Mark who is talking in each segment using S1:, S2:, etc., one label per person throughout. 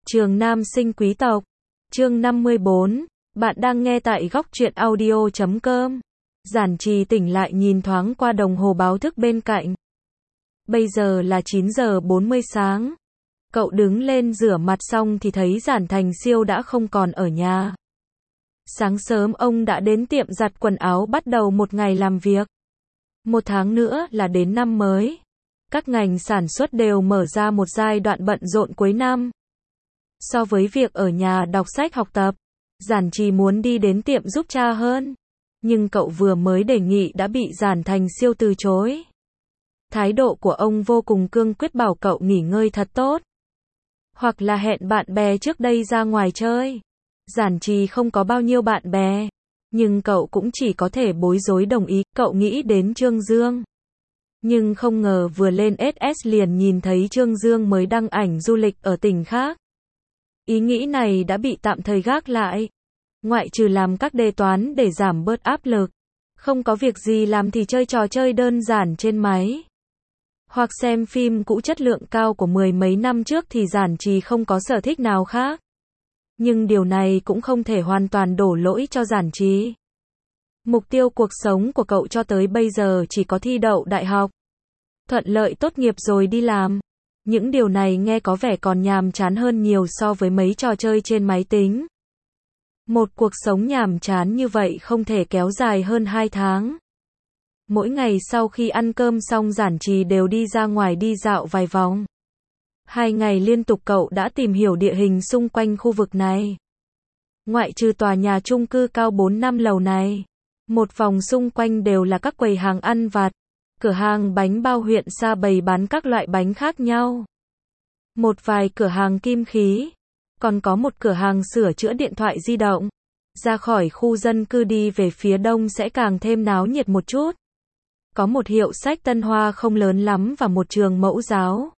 S1: Trường Nam sinh quý tộc. Chương 54. Bạn đang nghe tại góc truyện audio.com. Giản Trì tỉnh lại nhìn thoáng qua đồng hồ báo thức bên cạnh. Bây giờ là 9 giờ 40 sáng. Cậu đứng lên rửa mặt xong thì thấy Giản Thành Siêu đã không còn ở nhà. Sáng sớm ông đã đến tiệm giặt quần áo bắt đầu một ngày làm việc. Một tháng nữa là đến năm mới. Các ngành sản xuất đều mở ra một giai đoạn bận rộn cuối năm. So với việc ở nhà đọc sách học tập, Giản Trì muốn đi đến tiệm giúp cha hơn. Nhưng cậu vừa mới đề nghị đã bị Giản Thành Siêu từ chối. Thái độ của ông vô cùng cương quyết bảo cậu nghỉ ngơi thật tốt. Hoặc là hẹn bạn bè trước đây ra ngoài chơi. Giản Trì không có bao nhiêu bạn bè. Nhưng cậu cũng chỉ có thể bối rối đồng ý. Cậu nghĩ đến Trương Dương. Nhưng không ngờ vừa lên SS liền nhìn thấy Trương Dương mới đăng ảnh du lịch ở tỉnh khác. Ý nghĩ này đã bị tạm thời gác lại. Ngoại trừ làm các đề toán để giảm bớt áp lực. Không có việc gì làm thì chơi trò chơi đơn giản trên máy. Hoặc xem phim cũ chất lượng cao của mười mấy năm trước thì Giản Trì không có sở thích nào khác. Nhưng điều này cũng không thể hoàn toàn đổ lỗi cho Giản Trì. Mục tiêu cuộc sống của cậu cho tới bây giờ chỉ có thi đậu đại học. Thuận lợi tốt nghiệp rồi đi làm. Những điều này nghe có vẻ còn nhàm chán hơn nhiều so với mấy trò chơi trên máy tính. Một cuộc sống nhàm chán như vậy không thể kéo dài hơn 2 tháng. Mỗi ngày sau khi ăn cơm xong Giản Trì đều đi ra ngoài đi dạo vài vòng. 2 ngày liên tục cậu đã tìm hiểu địa hình xung quanh khu vực này. Ngoại trừ tòa nhà chung cư cao 4-5 lầu này, một vòng xung quanh đều là các quầy hàng ăn vặt, cửa hàng bánh bao huyện Sa bày bán các loại bánh khác nhau. Một vài cửa hàng kim khí, còn có một cửa hàng sửa chữa điện thoại di động. Ra khỏi khu dân cư đi về phía đông sẽ càng thêm náo nhiệt một chút. Có một hiệu sách Tân Hoa không lớn lắm và một trường mẫu giáo.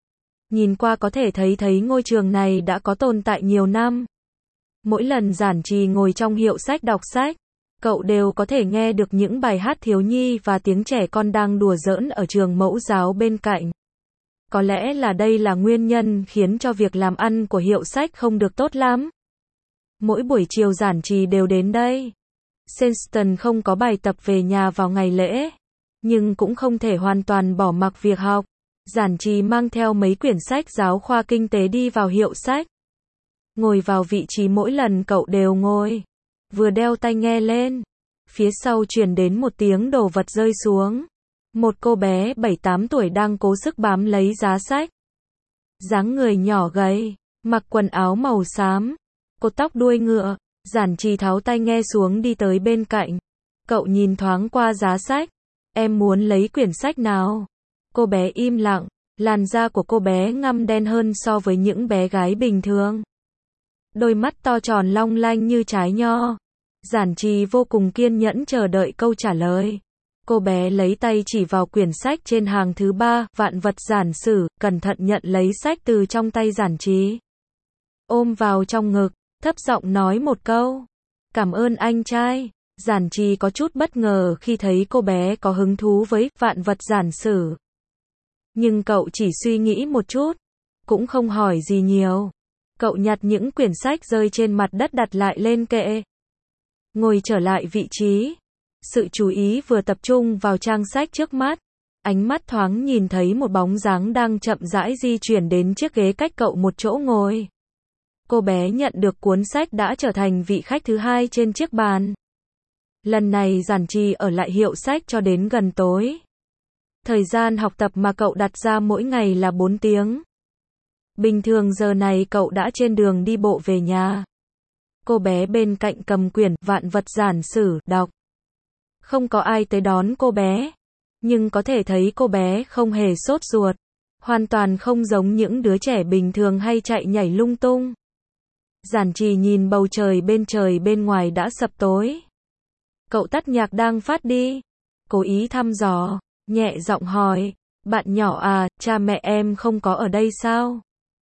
S1: Nhìn qua có thể thấy ngôi trường này đã có tồn tại nhiều năm. Mỗi lần Giản Trì ngồi trong hiệu sách đọc sách, cậu đều có thể nghe được những bài hát thiếu nhi và tiếng trẻ con đang đùa giỡn ở trường mẫu giáo bên cạnh. Có lẽ là đây là nguyên nhân khiến cho việc làm ăn của hiệu sách không được tốt lắm. Mỗi buổi chiều Giản Trì đều đến đây. Senston không có bài tập về nhà vào ngày lễ, nhưng cũng không thể hoàn toàn bỏ mặc việc học. Giản Trì mang theo mấy quyển sách giáo khoa kinh tế đi vào hiệu sách. Ngồi vào vị trí mỗi lần cậu đều ngồi. Vừa đeo tai nghe lên. Phía sau truyền đến một tiếng đồ vật rơi xuống. Một cô bé 7-8 tuổi đang cố sức bám lấy giá sách. Dáng người nhỏ gầy, mặc quần áo màu xám, cột tóc đuôi ngựa. Giản Trì tháo tai nghe xuống đi tới bên cạnh. Cậu nhìn thoáng qua giá sách. Em muốn lấy quyển sách nào? Cô bé im lặng. Làn da của cô bé ngăm đen hơn so với những bé gái bình thường. Đôi mắt to tròn long lanh như trái nho. Giản Trì vô cùng kiên nhẫn chờ đợi câu trả lời. Cô bé lấy tay chỉ vào quyển sách trên hàng thứ 3, Vạn vật giản sử, cẩn thận nhận lấy sách từ trong tay Giản Trì. Ôm vào trong ngực, thấp giọng nói một câu. Cảm ơn anh trai. Giản Trì có chút bất ngờ khi thấy cô bé có hứng thú với Vạn vật giản sử. Nhưng cậu chỉ suy nghĩ một chút, cũng không hỏi gì nhiều. Cậu nhặt những quyển sách rơi trên mặt đất đặt lại lên kệ. Ngồi trở lại vị trí. Sự chú ý vừa tập trung vào trang sách trước mắt. Ánh mắt thoáng nhìn thấy một bóng dáng đang chậm rãi di chuyển đến chiếc ghế cách cậu một chỗ ngồi. Cô bé nhận được cuốn sách đã trở thành vị khách thứ 2 trên chiếc bàn. Lần này Giản Trì ở lại hiệu sách cho đến gần tối. Thời gian học tập mà cậu đặt ra mỗi ngày là 4 tiếng. Bình thường giờ này cậu đã trên đường đi bộ về nhà. Cô bé bên cạnh cầm quyển Vạn vật giản sử đọc. Không có ai tới đón cô bé. Nhưng có thể thấy cô bé không hề sốt ruột. Hoàn toàn không giống những đứa trẻ bình thường hay chạy nhảy lung tung. Giản Trì nhìn bầu trời bên ngoài đã sập tối. Cậu tắt nhạc đang phát đi. Cố ý thăm dò, nhẹ giọng hỏi. Bạn nhỏ à, cha mẹ em không có ở đây sao?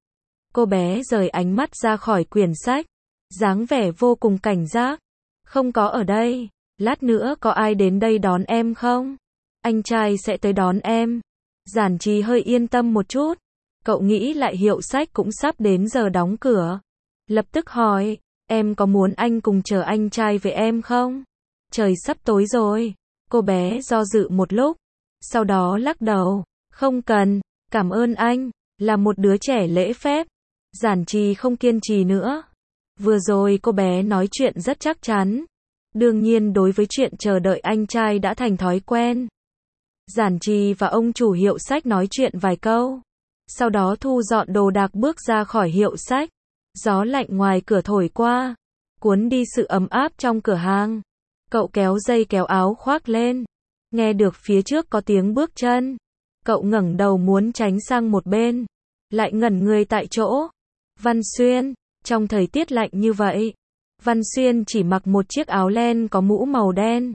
S1: Cô bé rời ánh mắt ra khỏi quyển sách. Dáng vẻ vô cùng cảnh giác. Không có ở đây. Lát nữa có ai đến đây đón em không? Anh trai sẽ tới đón em. Giản Trì hơi yên tâm một chút. Cậu nghĩ lại hiệu sách cũng sắp đến giờ đóng cửa. Lập tức hỏi, em có muốn anh cùng chở anh trai về em không? Trời sắp tối rồi. Cô bé do dự một lúc, sau đó lắc đầu, không cần, cảm ơn anh, là một đứa trẻ lễ phép. Giản Trì không kiên trì nữa. Vừa rồi cô bé nói chuyện rất chắc chắn. Đương nhiên đối với chuyện chờ đợi anh trai đã thành thói quen. Giản Trì và ông chủ hiệu sách nói chuyện vài câu. Sau đó thu dọn đồ đạc bước ra khỏi hiệu sách. Gió lạnh ngoài cửa thổi qua, cuốn đi sự ấm áp trong cửa hàng. Cậu kéo dây kéo áo khoác lên. Nghe được phía trước có tiếng bước chân. Cậu ngẩng đầu muốn tránh sang một bên. Lại ngẩn người tại chỗ. Văn Xuyên, trong thời tiết lạnh như vậy, Văn Xuyên chỉ mặc một chiếc áo len có mũ màu đen.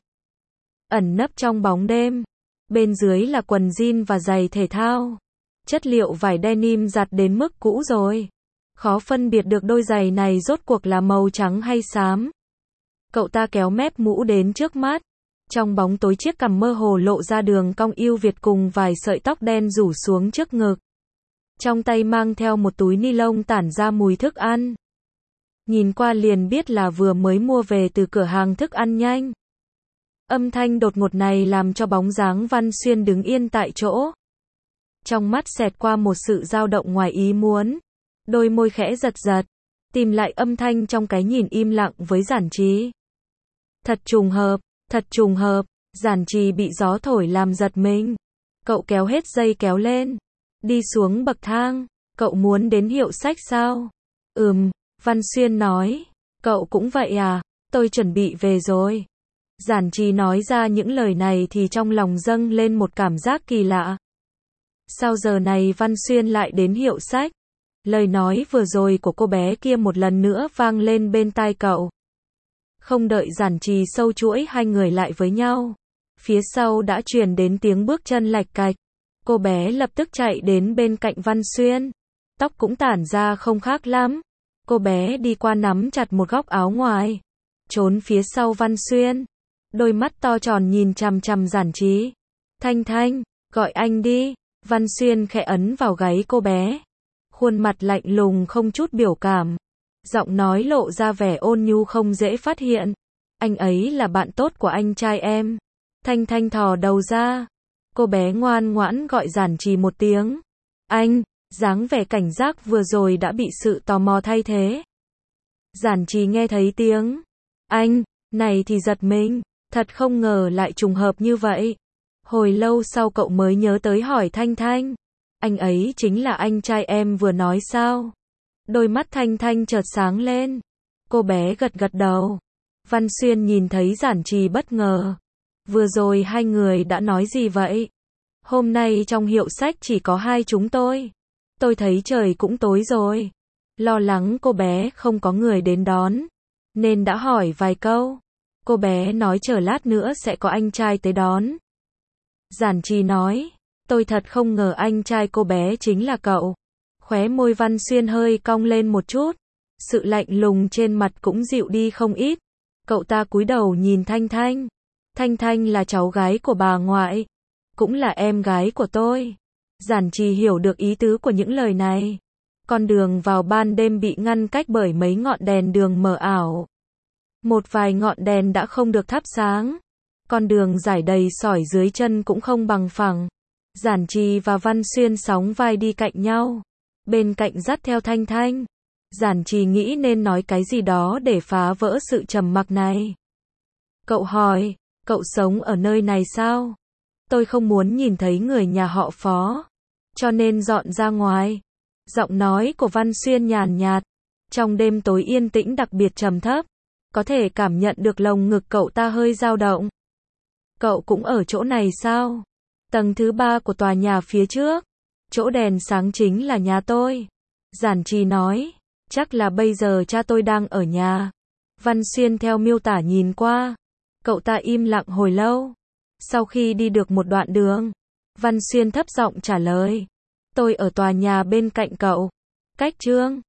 S1: Ẩn nấp trong bóng đêm. Bên dưới là quần jean và giày thể thao. Chất liệu vải denim giặt đến mức cũ rồi. Khó phân biệt được đôi giày này rốt cuộc là màu trắng hay xám. Cậu ta kéo mép mũ đến trước mắt. Trong bóng tối chiếc cằm mơ hồ lộ ra đường cong ưu việt cùng vài sợi tóc đen rủ xuống trước ngực. Trong tay mang theo một túi ni lông tản ra mùi thức ăn. Nhìn qua liền biết là vừa mới mua về từ cửa hàng thức ăn nhanh. Âm thanh đột ngột này làm cho bóng dáng Văn Xuyên đứng yên tại chỗ. Trong mắt xẹt qua một sự dao động ngoài ý muốn. Đôi môi khẽ giật giật. Tìm lại âm thanh trong cái nhìn im lặng với Giản Trì. Thật trùng hợp, thật trùng hợp. Giản Trì bị gió thổi làm giật mình. Cậu kéo hết dây kéo lên. Đi xuống bậc thang. Cậu muốn đến hiệu sách sao? Văn Xuyên nói. Cậu cũng vậy à? Tôi chuẩn bị về rồi. Giản Trì nói ra những lời này thì trong lòng dâng lên một cảm giác kỳ lạ. Sao giờ này Văn Xuyên lại đến hiệu sách? Lời nói vừa rồi của cô bé kia một lần nữa vang lên bên tai cậu. Không đợi Giản Trì sâu chuỗi hai người lại với nhau. Phía sau đã truyền đến tiếng bước chân lạch cạch. Cô bé lập tức chạy đến bên cạnh Văn Xuyên. Tóc cũng tản ra không khác lắm. Cô bé đi qua nắm chặt một góc áo ngoài. Trốn phía sau Văn Xuyên. Đôi mắt to tròn nhìn chằm chằm Giản Trì. Thanh Thanh, gọi anh đi. Văn Xuyên khẽ ấn vào gáy cô bé. Khuôn mặt lạnh lùng không chút biểu cảm. Giọng nói lộ ra vẻ ôn nhu không dễ phát hiện. Anh ấy là bạn tốt của anh trai em. Thanh Thanh thò đầu ra. Cô bé ngoan ngoãn gọi Giản Trì một tiếng. Anh, dáng vẻ cảnh giác vừa rồi đã bị sự tò mò thay thế. Giản Trì nghe thấy tiếng anh này thì giật mình. Thật không ngờ lại trùng hợp như vậy. Hồi lâu sau cậu mới nhớ tới hỏi Thanh Thanh. Anh ấy chính là anh trai em vừa nói sao? Đôi mắt Thanh Thanh chợt sáng lên. Cô bé gật gật đầu. Văn Xuyên nhìn thấy Giản Trì bất ngờ. Vừa rồi hai người đã nói gì vậy? Hôm nay trong hiệu sách chỉ có hai chúng tôi. Tôi thấy trời cũng tối rồi. Lo lắng cô bé không có người đến đón. Nên đã hỏi vài câu. Cô bé nói chờ lát nữa sẽ có anh trai tới đón. Giản Trì nói. Tôi thật không ngờ anh trai cô bé chính là cậu. Khóe môi Văn Xuyên hơi cong lên một chút. Sự lạnh lùng trên mặt cũng dịu đi không ít. Cậu ta cúi đầu nhìn Thanh Thanh. Thanh Thanh là cháu gái của bà ngoại. Cũng là em gái của tôi. Giản Trì hiểu được ý tứ của những lời này. Con đường vào ban đêm bị ngăn cách bởi mấy ngọn đèn đường mờ ảo. Một vài ngọn đèn đã không được thắp sáng. Con đường rải đầy sỏi dưới chân cũng không bằng phẳng. Giản Trì và Văn Xuyên sóng vai đi cạnh nhau. Bên cạnh dắt theo Thanh Thanh. Giản Trì nghĩ nên nói cái gì đó để phá vỡ sự trầm mặc này. Cậu hỏi, cậu sống ở nơi này sao? Tôi không muốn nhìn thấy người nhà họ Phó. Cho nên dọn ra ngoài. Giọng nói của Văn Xuyên nhàn nhạt. Trong đêm tối yên tĩnh đặc biệt trầm thấp. Có thể cảm nhận được lồng ngực cậu ta hơi dao động. Cậu cũng ở chỗ này sao? Tầng thứ 3 của tòa nhà phía trước. Chỗ đèn sáng chính là nhà tôi. Giản Trì nói. Chắc là bây giờ cha tôi đang ở nhà. Văn Xuyên theo miêu tả nhìn qua. Cậu ta im lặng hồi lâu. Sau khi đi được một đoạn đường, Văn Xuyên thấp giọng trả lời. Tôi ở tòa nhà bên cạnh cậu. Cách Trương.